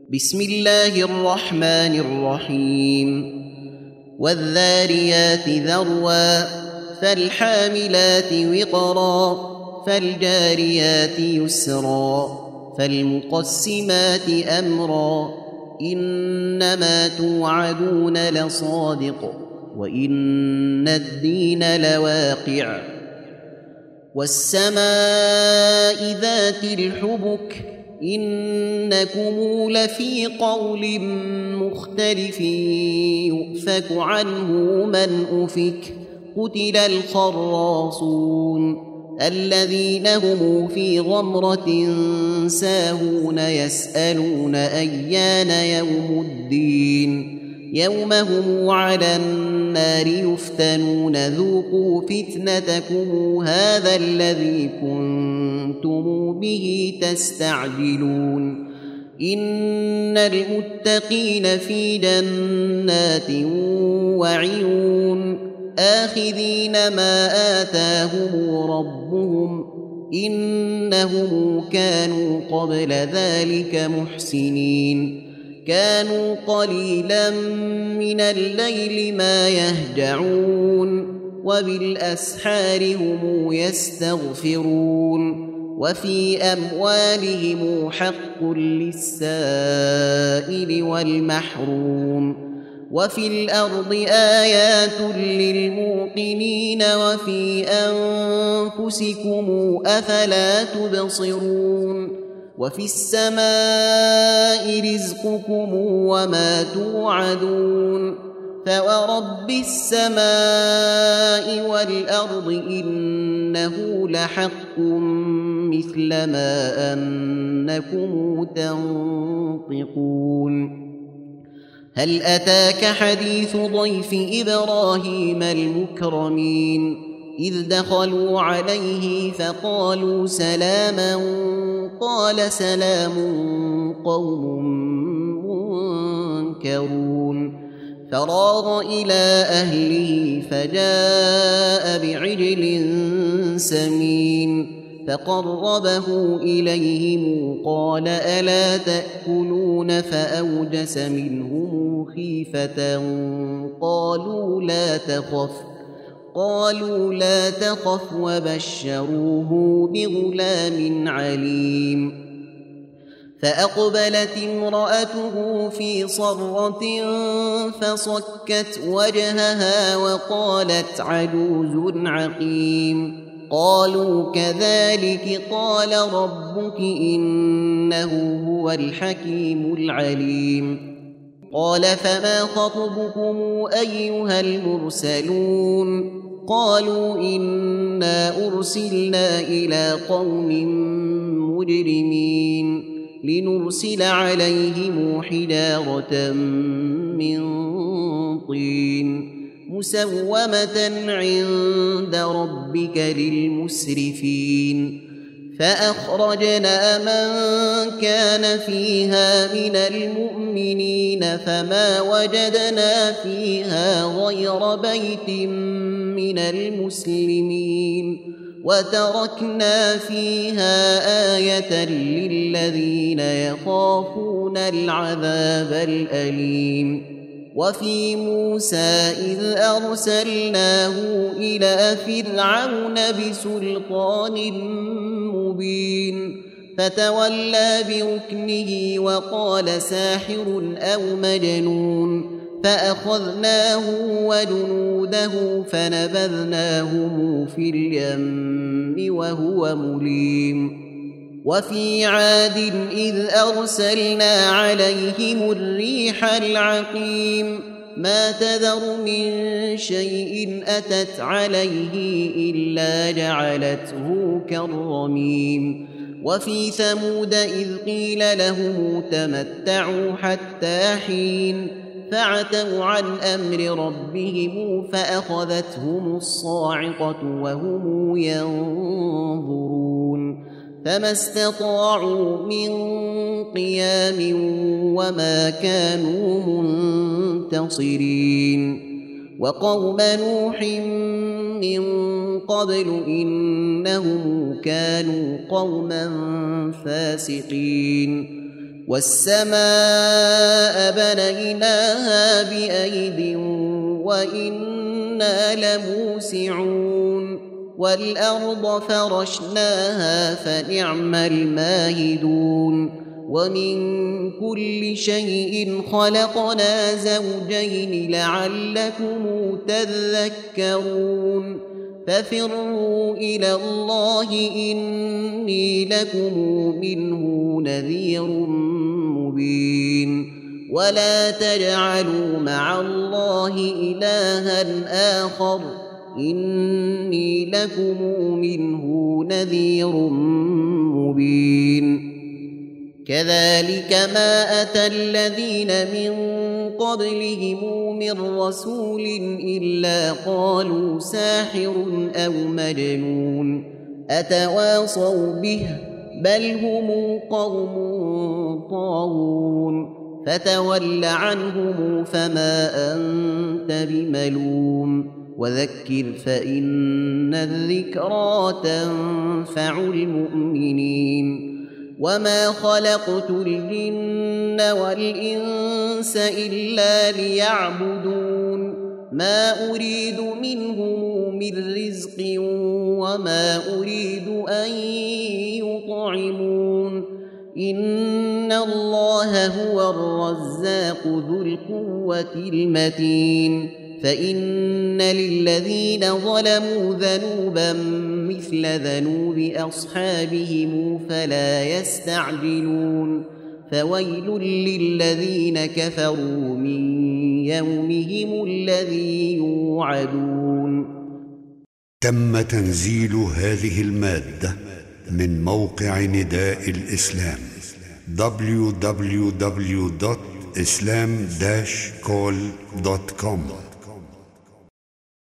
بسم الله الرحمن الرحيم والذاريات ذروا فالحاملات وقرا فالجاريات يسرا فالمقسمات أمرا إنما توعدون لصادق وإن الدين لواقع والسماء ذات الحبك إنكم لفي قول مختلف يؤفك عنه من أفك قتل الخراصون الذين هم في غمرة ساهون يسألون أيان يوم الدين يوم هم على النار يفتنون ذوقوا فتنتكم هذا الذي كنتم به تستعجلون إن المتقين في جنات وعيون آخذين ما آتاهم ربهم إنهم كانوا قبل ذلك محسنين كانوا قليلا من الليل ما يهجعون وبالأسحار هم يستغفرون وفي أموالهم حق للسائل والمحروم وفي الأرض آيات للموقنين وفي أنفسكم أفلا تبصرون وفي السماء رزقكم وما توعدون فورب السماء والأرض إنه لحق مثل ما أنكم تنطقون هل أتاك حديث ضيف إبراهيم المكرمين إذ دخلوا عليه فقالوا سلاما قال سلام قوم منكرون فراغ إلى أهله فجاء بعجل سمين فقربه إليهم قال ألا تأكلون فأوجس منهم خيفة قالوا لا تخف وبشروه بغلام عليم فأقبلت امرأته في صرة فصكت وجهها وقالت عجوز عقيم قالوا كذلك قال ربك إنه هو الحكيم العليم قال فما خطبكم أيها المرسلون قالوا إنا أرسلنا إلى قوم مجرمين لنرسل عليهم حجارة من طين مسومة عند ربك للمسرفين فأخرجنا من كان فيها من المؤمنين فما وجدنا فيها غير بيت من المسلمين وتركنا فيها آية للذين يخافون العذاب الأليم وفي موسى إذ أرسلناه إلى فرعون بسلطان مبين فتولى بركنه وقال ساحر أو مجنون فأخذناه وجنوده فنبذناهم في اليم وهو مليم وفي عاد إذ أرسلنا عليهم الريح العقيم ما تذر من شيء أتت عليه إلا جعلته كالرميم وفي ثمود إذ قيل لهم تمتعوا حتى حين فعتوا عن أمر ربهم فأخذتهم الصاعقة وهم ينظرون فما استطاعوا من قيام وما كانوا منتصرين وقوم نوح من قبل إنهم كانوا قوما فاسقين والسماء بنيناها بأيد وإنا لموسعون والأرض فرشناها فنعم الماهدون ومن كل شيء خلقنا زوجين لعلكم تذكرون ففروا إلى الله إني لكم منه نذير مبين ولا تجعلوا مع الله إلها آخر إني لكم منه نذير مبين كذلك ما أتى الذين من قبلهم من رسول إلا قالوا ساحر أو مجنون أتواصوا به بل هم قوم طاغون فتول عنهم فما أنت بملوم وذكر فإن الذكرى تنفع المؤمنين وما خلقت الجن والإنس إلا ليعبدون ما أريد منهم من رزق وما أريد أن يطعمون إن الله هو الرزاق ذو القوة المتين فإن للذين ظلموا ذنوبا مثل ذنوب أصحابهم فلا يستعجلون فويل للذين كفروا من يومهم الذي يوعدون. تم تنزيل هذه المادة من موقع نداء الإسلام www.islam-call.com